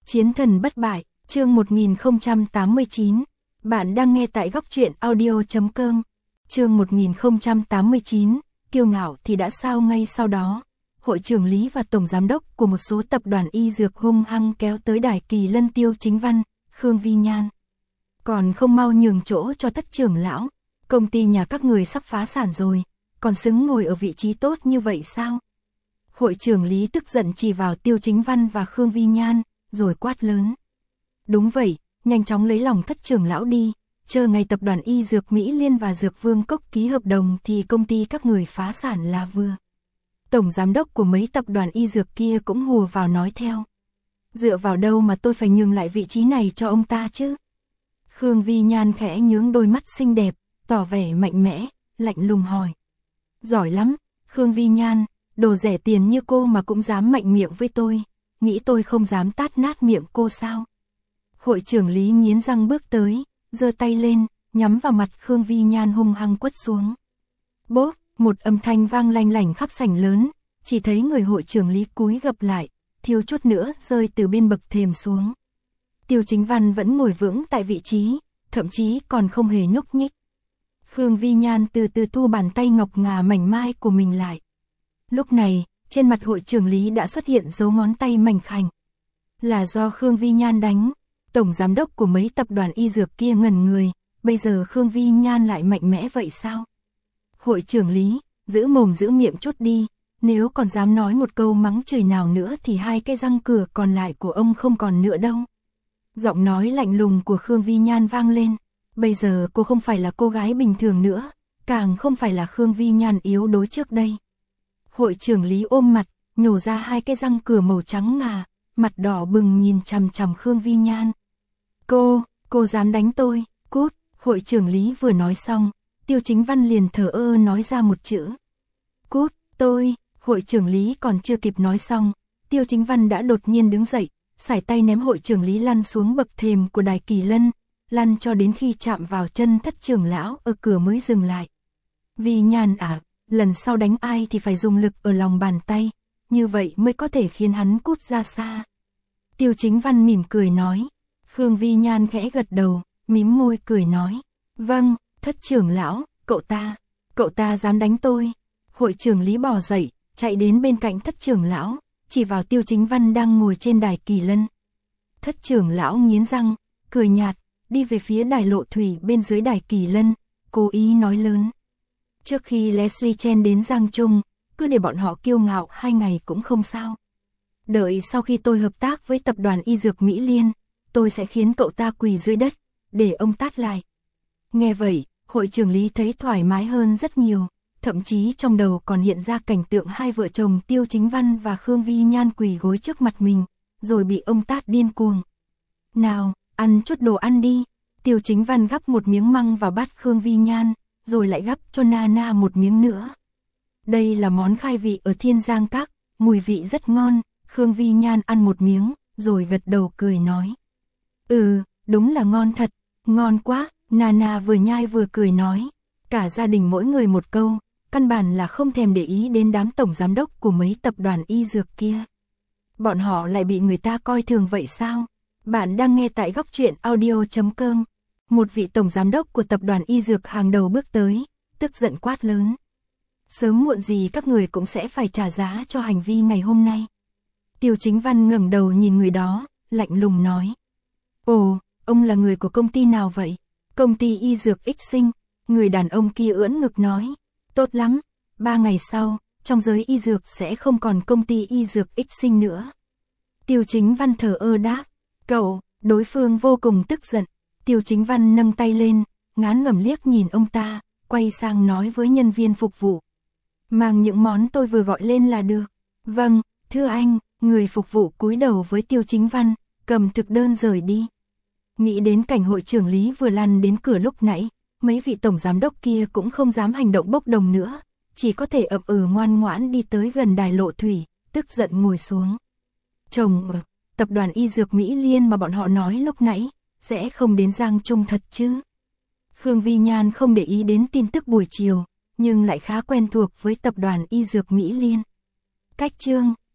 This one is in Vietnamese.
Chiến thần bất bại, chương 1089. Bạn đang nghe tại góc truyện audio.com. Chương 1089, kiêu ngạo thì đã sao ngay sau đó. Hội trưởng Lý và tổng giám đốc của một số tập đoàn y dược hung hăng kéo tới đài Kỳ Lân Tiêu Chính Văn, Khương Vi Nhan. Còn không mau nhường chỗ cho Thất trưởng lão, công ty nhà các người sắp phá sản rồi, còn xứng ngồi ở vị trí tốt như vậy sao? Hội trưởng Lý tức giận chỉ vào Tiêu Chính Văn và Khương Vi Nhan, rồi quát lớn. Đúng vậy, nhanh chóng lấy lòng Thất trưởng lão đi, chờ ngày tập đoàn y dược Mỹ Liên và Dược Vương Cốc ký hợp đồng thì công ty các người phá sản là vừa. Tổng giám đốc của mấy tập đoàn y dược kia cũng hùa vào nói theo. Dựa vào đâu mà tôi phải nhường lại vị trí này cho ông ta chứ? Khương Vi Nhan khẽ nhướng đôi mắt xinh đẹp, tỏ vẻ mạnh mẽ, lạnh lùng hỏi. Giỏi lắm, Khương Vi Nhan, đồ rẻ tiền như cô mà cũng dám mạnh miệng với tôi, nghĩ tôi không dám tát nát miệng cô sao? Hội trưởng Lý nghiến răng bước tới, giơ tay lên, nhắm vào mặt Khương Vi Nhan hung hăng quất xuống. Bốp, một âm thanh vang lanh lảnh khắp sảnh lớn, chỉ thấy người hội trưởng Lý cúi gập lại, thiếu chút nữa rơi từ bên bậc thềm xuống. Tiêu Chính Văn vẫn ngồi vững tại vị trí, thậm chí còn không hề nhúc nhích. Khương Vi Nhan từ từ thu bàn tay ngọc ngà mảnh mai của mình lại. Lúc này, trên mặt hội trưởng Lý đã xuất hiện dấu ngón tay mảnh khảnh. Là do Khương Vi Nhan đánh. Tổng giám đốc của mấy tập đoàn y dược kia ngẩn người, bây giờ Khương Vi Nhan lại mạnh mẽ vậy sao? Hội trưởng Lý, giữ mồm giữ miệng chút đi, nếu còn dám nói một câu mắng chửi nào nữa thì hai cái răng cửa còn lại của ông không còn nữa đâu. Giọng nói lạnh lùng của Khương Vi Nhan vang lên, bây giờ cô không phải là cô gái bình thường nữa, càng không phải là Khương Vi Nhan yếu đuối trước đây. Hội trưởng Lý ôm mặt, nhổ ra hai cái răng cửa màu trắng ngà, mặt đỏ bừng nhìn chằm chằm Khương Vi Nhan. Cô dám đánh tôi, cút. Hội trưởng Lý vừa nói xong, Tiêu Chính Văn liền thờ ơ nói ra một chữ. Cút, hội trưởng Lý còn chưa kịp nói xong, Tiêu Chính Văn đã đột nhiên đứng dậy, sải tay ném hội trưởng Lý lăn xuống bậc thềm của đài Kỳ Lân, lăn cho đến khi chạm vào chân Thất trưởng lão ở cửa mới dừng lại. Vi Nhan à, lần sau đánh ai thì phải dùng lực ở lòng bàn tay, như vậy mới có thể khiến hắn cút ra xa. Tiêu Chính Văn mỉm cười nói. Khương Vi Nhan khẽ gật đầu, mím môi cười nói. Vâng, Thất trưởng lão, cậu ta dám đánh tôi. Hội trưởng Lý bò dậy, chạy đến bên cạnh Thất trưởng lão, chỉ vào Tiêu Chính Văn đang ngồi trên đài Kỳ Lân. Thất trưởng lão nghiến răng, cười nhạt, đi về phía đài lộ thủy bên dưới đài Kỳ Lân, cố ý nói lớn. Trước khi Leslie Chen đến Giang Trung, cứ để bọn họ kiêu ngạo 2 ngày cũng không sao. Đợi sau khi tôi hợp tác với tập đoàn y dược Mỹ Liên, tôi sẽ khiến cậu ta quỳ dưới đất, để ông tát lại. Nghe vậy, hội trưởng Lý thấy thoải mái hơn rất nhiều, thậm chí trong đầu còn hiện ra cảnh tượng hai vợ chồng Tiêu Chính Văn và Khương Vi Nhan quỳ gối trước mặt mình, rồi bị ông tát điên cuồng. Nào, ăn chút đồ ăn đi. Tiêu Chính Văn gắp một miếng măng vào bát Khương Vi Nhan, rồi lại gắp cho Nana một miếng nữa. Đây là món khai vị ở Thiên Giang Các, mùi vị rất ngon. Khương Vi Nhan ăn một miếng, rồi gật đầu cười nói. Đúng là ngon thật, ngon quá. Nana vừa nhai vừa cười nói. Cả gia đình mỗi người một câu, căn bản là không thèm để ý đến đám tổng giám đốc của mấy tập đoàn y dược kia. Bọn họ lại bị người ta coi thường vậy sao? Bạn đang nghe tại góc truyện audio.com. Một vị tổng giám đốc của tập đoàn y dược hàng đầu bước tới, tức giận quát lớn. Sớm muộn gì các người cũng sẽ phải trả giá cho hành vi ngày hôm nay. Tiêu Chính Văn ngẩng đầu nhìn người đó, lạnh lùng nói. Ồ, ông là người của công ty nào vậy? Công ty y dược X Sinh. Người đàn ông kia ưỡn ngực nói. Tốt lắm, 3 ngày sau, trong giới y dược sẽ không còn công ty y dược X Sinh nữa. Tiêu Chính Văn thờ ơ đáp. Cậu, đối phương vô cùng tức giận. Tiêu Chính Văn nâng tay lên, ngán ngẩm liếc nhìn ông ta, quay sang nói với nhân viên phục vụ. Mang những món tôi vừa gọi lên là được. Vâng, thưa anh. Người phục vụ cúi đầu với Tiêu Chính Văn, cầm thực đơn rời đi. Nghĩ đến cảnh hội trưởng Lý vừa lăn đến cửa lúc nãy, mấy vị tổng giám đốc kia cũng không dám hành động bốc đồng nữa, chỉ có thể ậm ngoan ngoãn đi tới gần đài lộ thủy, tức giận ngồi xuống. Chồng, tập đoàn y dược Mỹ Liên mà bọn họ nói lúc nãy, sẽ không đến Giang Trung thật chứ? Khương Vi Nhan không để ý đến tin tức buổi chiều, nhưng lại khá quen thuộc với tập đoàn y dược Mỹ Liên. Cách chương